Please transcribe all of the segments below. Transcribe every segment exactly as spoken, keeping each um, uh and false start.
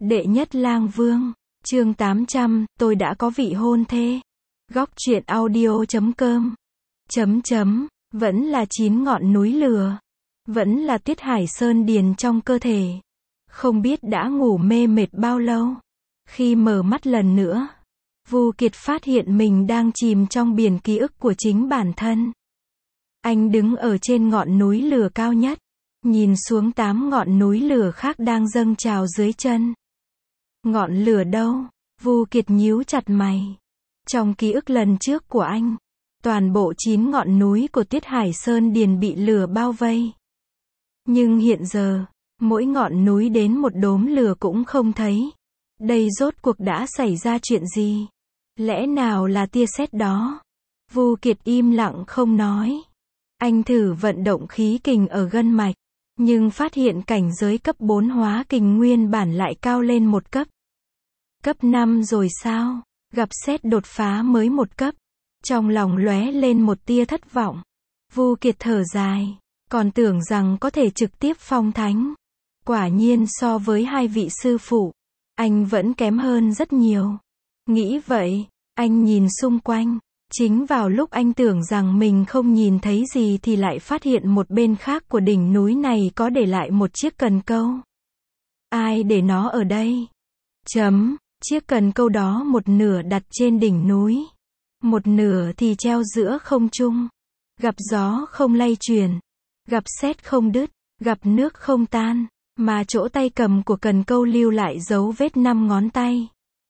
Đệ nhất lang vương, chương tám trăm, tôi đã có vị hôn thê. Góc truyện audio chấm com. Chấm chấm, vẫn là chín ngọn núi lửa. Vẫn là Tiết Hải Sơn điền trong cơ thể. Không biết đã ngủ mê mệt bao lâu. Khi mở mắt lần nữa, Vu Kiệt phát hiện mình đang chìm trong biển ký ức của chính bản thân. Anh đứng ở trên ngọn núi lửa cao nhất, nhìn xuống tám ngọn núi lửa khác đang dâng trào dưới chân. Ngọn lửa đâu? Vu Kiệt nhíu chặt mày. Trong ký ức lần trước của anh, toàn bộ chín ngọn núi của Tiết Hải Sơn điền bị lửa bao vây. Nhưng hiện giờ, mỗi ngọn núi đến một đốm lửa cũng không thấy. Đây rốt cuộc đã xảy ra chuyện gì? Lẽ nào là tia sét đó? Vu Kiệt im lặng không nói. Anh thử vận động khí kình ở gân mạch, nhưng phát hiện cảnh giới cấp bốn hóa kình nguyên bản lại cao lên một cấp. Cấp năm rồi sao? Gặp sét đột phá mới một cấp. Trong lòng lóe lên một tia thất vọng. Vu Kiệt thở dài, còn tưởng rằng có thể trực tiếp phong thánh. Quả nhiên so với hai vị sư phụ, anh vẫn kém hơn rất nhiều. Nghĩ vậy, anh nhìn xung quanh. Chính vào lúc anh tưởng rằng mình không nhìn thấy gì thì lại phát hiện một bên khác của đỉnh núi này có để lại một chiếc cần câu. Ai để nó ở đây? Chấm, chiếc cần câu đó một nửa đặt trên đỉnh núi, một nửa thì treo giữa không trung. Gặp gió không lay chuyển, gặp sét không đứt, gặp nước không tan, mà chỗ tay cầm của cần câu lưu lại dấu vết năm ngón tay.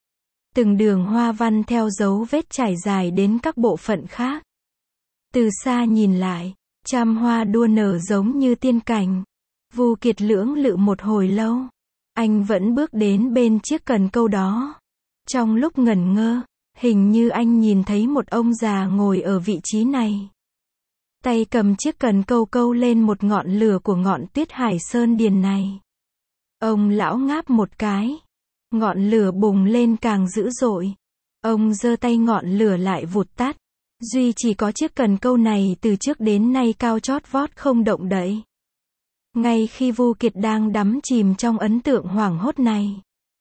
Từng đường hoa văn theo dấu vết trải dài đến các bộ phận khác. Từ xa nhìn lại, trăm hoa đua nở giống như tiên cảnh. Vu Kiệt lưỡng lự một hồi lâu. Anh vẫn bước đến bên chiếc cần câu đó. Trong lúc ngẩn ngơ, hình như anh nhìn thấy một ông già ngồi ở vị trí này. Tay cầm chiếc cần câu câu lên một ngọn lửa của ngọn Tiết Hải Sơn điền này. Ông lão ngáp một cái. Ngọn lửa bùng lên càng dữ dội. Ông giơ tay ngọn lửa lại vụt tắt. Duy chỉ có chiếc cần câu này từ trước đến nay cao chót vót không động đậy. Ngay khi Vu Kiệt đang đắm chìm trong ấn tượng hoảng hốt này,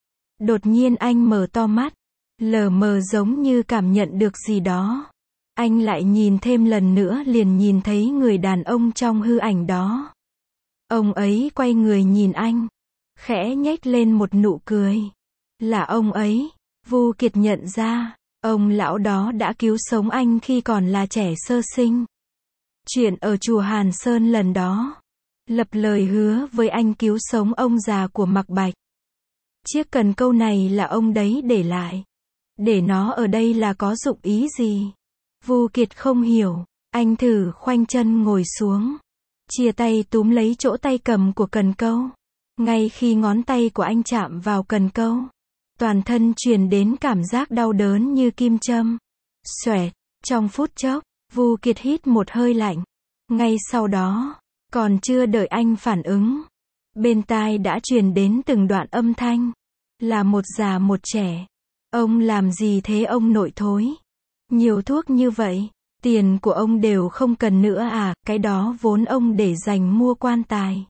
đột nhiên anh mở to mắt, lờ mờ giống như cảm nhận được gì đó. Anh lại nhìn thêm lần nữa liền nhìn thấy người đàn ông trong hư ảnh đó. Ông ấy quay người nhìn anh, khẽ nhếch lên một nụ cười. Là ông ấy. Vu Kiệt nhận ra, ông lão đó đã cứu sống anh khi còn là trẻ sơ sinh. Chuyện ở chùa Hàn Sơn lần đó, lập lời hứa với anh cứu sống ông già của Mạc Bạch. Chiếc cần câu này là ông đấy để lại. Để nó ở đây là có dụng ý gì? Vu Kiệt không hiểu. Anh thử khoanh chân ngồi xuống, chia tay túm lấy chỗ tay cầm của cần câu. Ngay khi ngón tay của anh chạm vào cần câu, toàn thân truyền đến cảm giác đau đớn như kim châm. Xoẹt, trong phút chốc, Vu Kiệt hít một hơi lạnh. Ngay sau đó, còn chưa đợi anh phản ứng, bên tai đã truyền đến từng đoạn âm thanh. Là một già một trẻ. Ông làm gì thế ông nội thối? Nhiều thuốc như vậy, tiền của ông đều không cần nữa à, cái đó vốn ông để dành mua quan tài.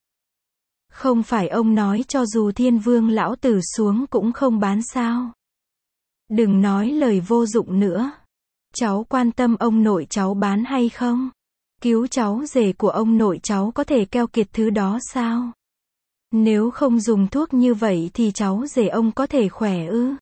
Không phải ông nói cho dù Thiên Vương lão tử xuống cũng không bán sao? Đừng nói lời vô dụng nữa. Cháu quan tâm ông nội cháu bán hay không? Cứu cháu rể của ông nội cháu có thể keo kiệt thứ đó sao? Nếu không dùng thuốc như vậy thì cháu rể ông có thể khỏe ư?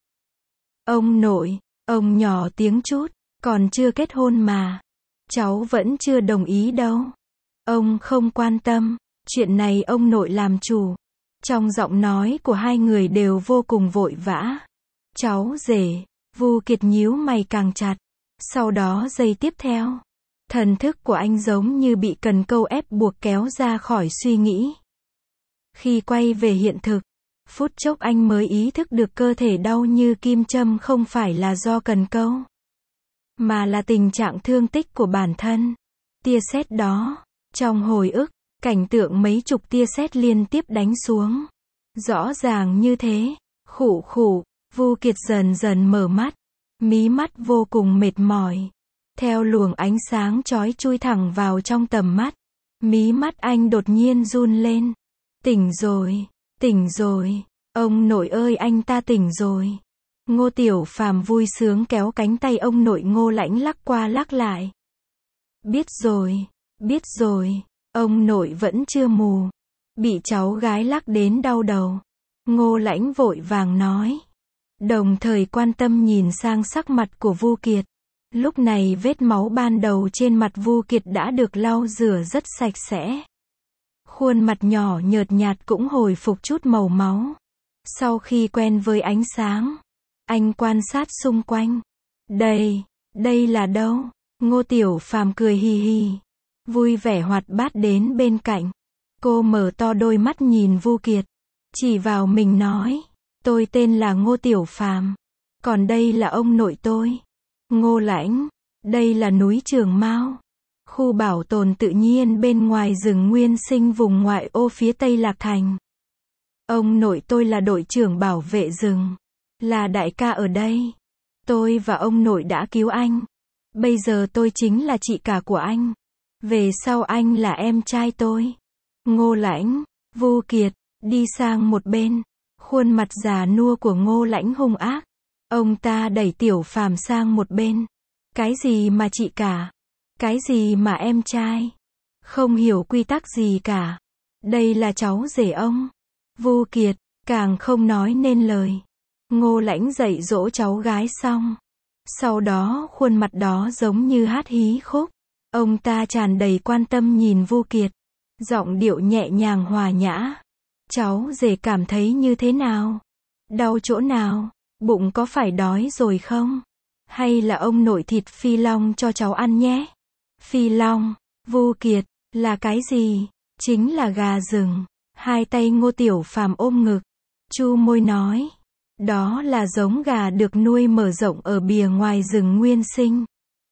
Ông nội, ông nhỏ tiếng chút, còn chưa kết hôn mà. Cháu vẫn chưa đồng ý đâu. Ông không quan tâm. Chuyện này ông nội làm chủ. Trong giọng nói của hai người đều vô cùng vội vã. Cháu rể. Vu Kiệt nhíu mày càng chặt. Sau đó giây tiếp theo, thần thức của anh giống như bị cần câu ép buộc kéo ra khỏi suy nghĩ. Khi quay về hiện thực, phút chốc anh mới ý thức được cơ thể đau như kim châm không phải là do cần câu, mà là tình trạng thương tích của bản thân. Tia sét đó, trong hồi ức, cảnh tượng mấy chục tia sét liên tiếp đánh xuống. Rõ ràng như thế. Khụ khụ, Vu Kiệt dần dần mở mắt. Mí mắt vô cùng mệt mỏi. Theo luồng ánh sáng chói chui thẳng vào trong tầm mắt, mí mắt anh đột nhiên run lên. Tỉnh rồi, tỉnh rồi. Ông nội ơi anh ta tỉnh rồi. Ngô Tiểu Phàm vui sướng kéo cánh tay ông nội Ngô Lãnh lắc qua lắc lại. Biết rồi, biết rồi, ông nội vẫn chưa mù. Bị cháu gái lắc đến đau đầu. Ngô Lãnh vội vàng nói. Đồng thời quan tâm nhìn sang sắc mặt của Vu Kiệt. Lúc này vết máu ban đầu trên mặt Vu Kiệt đã được lau rửa rất sạch sẽ. Khuôn mặt nhỏ nhợt nhạt cũng hồi phục chút màu máu. Sau khi quen với ánh sáng, anh quan sát xung quanh. Đây, đây là đâu? Ngô Tiểu Phàm cười hì hì, vui vẻ hoạt bát đến bên cạnh. Cô mở to đôi mắt nhìn Vu Kiệt, chỉ vào mình nói, tôi tên là Ngô Tiểu Phàm, còn đây là ông nội tôi, Ngô Lãnh, đây là núi Trường Mao, khu bảo tồn tự nhiên bên ngoài rừng nguyên sinh vùng ngoại ô phía Tây Lạc Thành. Ông nội tôi là đội trưởng bảo vệ rừng, là đại ca ở đây. Tôi và ông nội đã cứu anh. Bây giờ tôi chính là chị cả của anh. Về sau anh là em trai tôi. Ngô Lãnh, Vu Kiệt, đi sang một bên. Khuôn mặt già nua của Ngô Lãnh hung ác. Ông ta đẩy Tiểu Phàm sang một bên. Cái gì mà chị cả? Cái gì mà em trai? Không hiểu quy tắc gì cả. Đây là cháu rể ông. Vu Kiệt, càng không nói nên lời. Ngô Lãnh dạy dỗ cháu gái xong. Sau đó khuôn mặt đó giống như hát hí khúc. Ông ta tràn đầy quan tâm nhìn Vu Kiệt. Giọng điệu nhẹ nhàng hòa nhã. Cháu rể cảm thấy như thế nào? Đau chỗ nào? Bụng có phải đói rồi không? Hay là ông nội thịt phi long cho cháu ăn nhé? Phi long, Vu Kiệt, là cái gì? Chính là gà rừng. Hai tay Ngô Tiểu Phàm ôm ngực. Chu môi nói. Đó là giống gà được nuôi mở rộng ở bìa ngoài rừng nguyên sinh.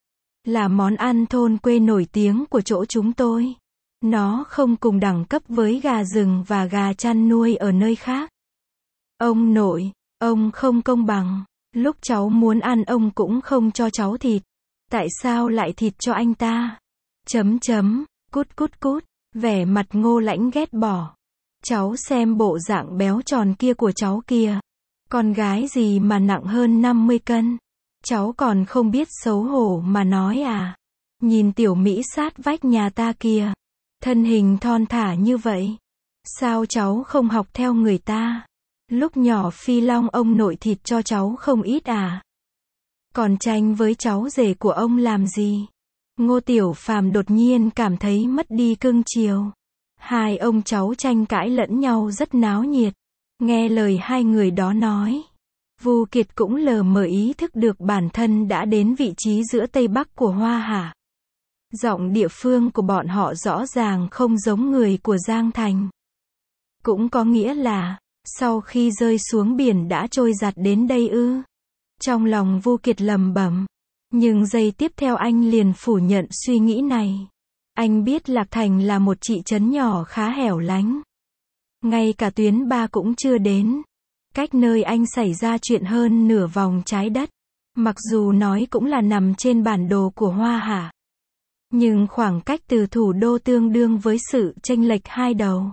Là món ăn thôn quê nổi tiếng của chỗ chúng tôi. Nó không cùng đẳng cấp với gà rừng và gà chăn nuôi ở nơi khác. Ông nội, ông không công bằng. Lúc cháu muốn ăn ông cũng không cho cháu thịt. Tại sao lại thịt cho anh ta? Chấm chấm, cút cút cút, vẻ mặt Ngô Lãnh ghét bỏ. Cháu xem bộ dạng béo tròn kia của cháu kìa. Con gái gì mà nặng hơn năm mươi cân. Cháu còn không biết xấu hổ mà nói à. Nhìn tiểu Mỹ sát vách nhà ta kìa. Thân hình thon thả như vậy. Sao cháu không học theo người ta? Lúc nhỏ Phi Long ông nội thịt cho cháu không ít à. Còn tranh với cháu rể của ông làm gì? Ngô Tiểu Phàm đột nhiên cảm thấy mất đi cưng chiều. Hai ông cháu tranh cãi lẫn nhau rất náo nhiệt. Nghe lời hai người đó nói. Vu Kiệt cũng lờ mờ ý thức được bản thân đã đến vị trí giữa Tây Bắc của Hoa Hạ. Giọng địa phương của bọn họ rõ ràng không giống người của Giang Thành. Cũng có nghĩa là, sau khi rơi xuống biển đã trôi giạt đến đây ư. Trong lòng Vu Kiệt lẩm bẩm. Nhưng giây tiếp theo anh liền phủ nhận suy nghĩ này. Anh biết Lạc Thành là một thị trấn nhỏ khá hẻo lánh. Ngay cả tuyến ba cũng chưa đến. Cách nơi anh xảy ra chuyện hơn nửa vòng trái đất. Mặc dù nói cũng là nằm trên bản đồ của Hoa Hạ. Nhưng khoảng cách từ thủ đô tương đương với sự chênh lệch hai đầu.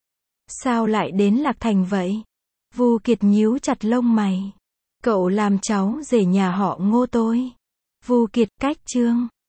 Sao lại đến Lạc Thành vậy? Vu Kiệt nhíu chặt lông mày. Cậu làm cháu rể nhà họ Ngô tôi. Vu Kiệt cách chương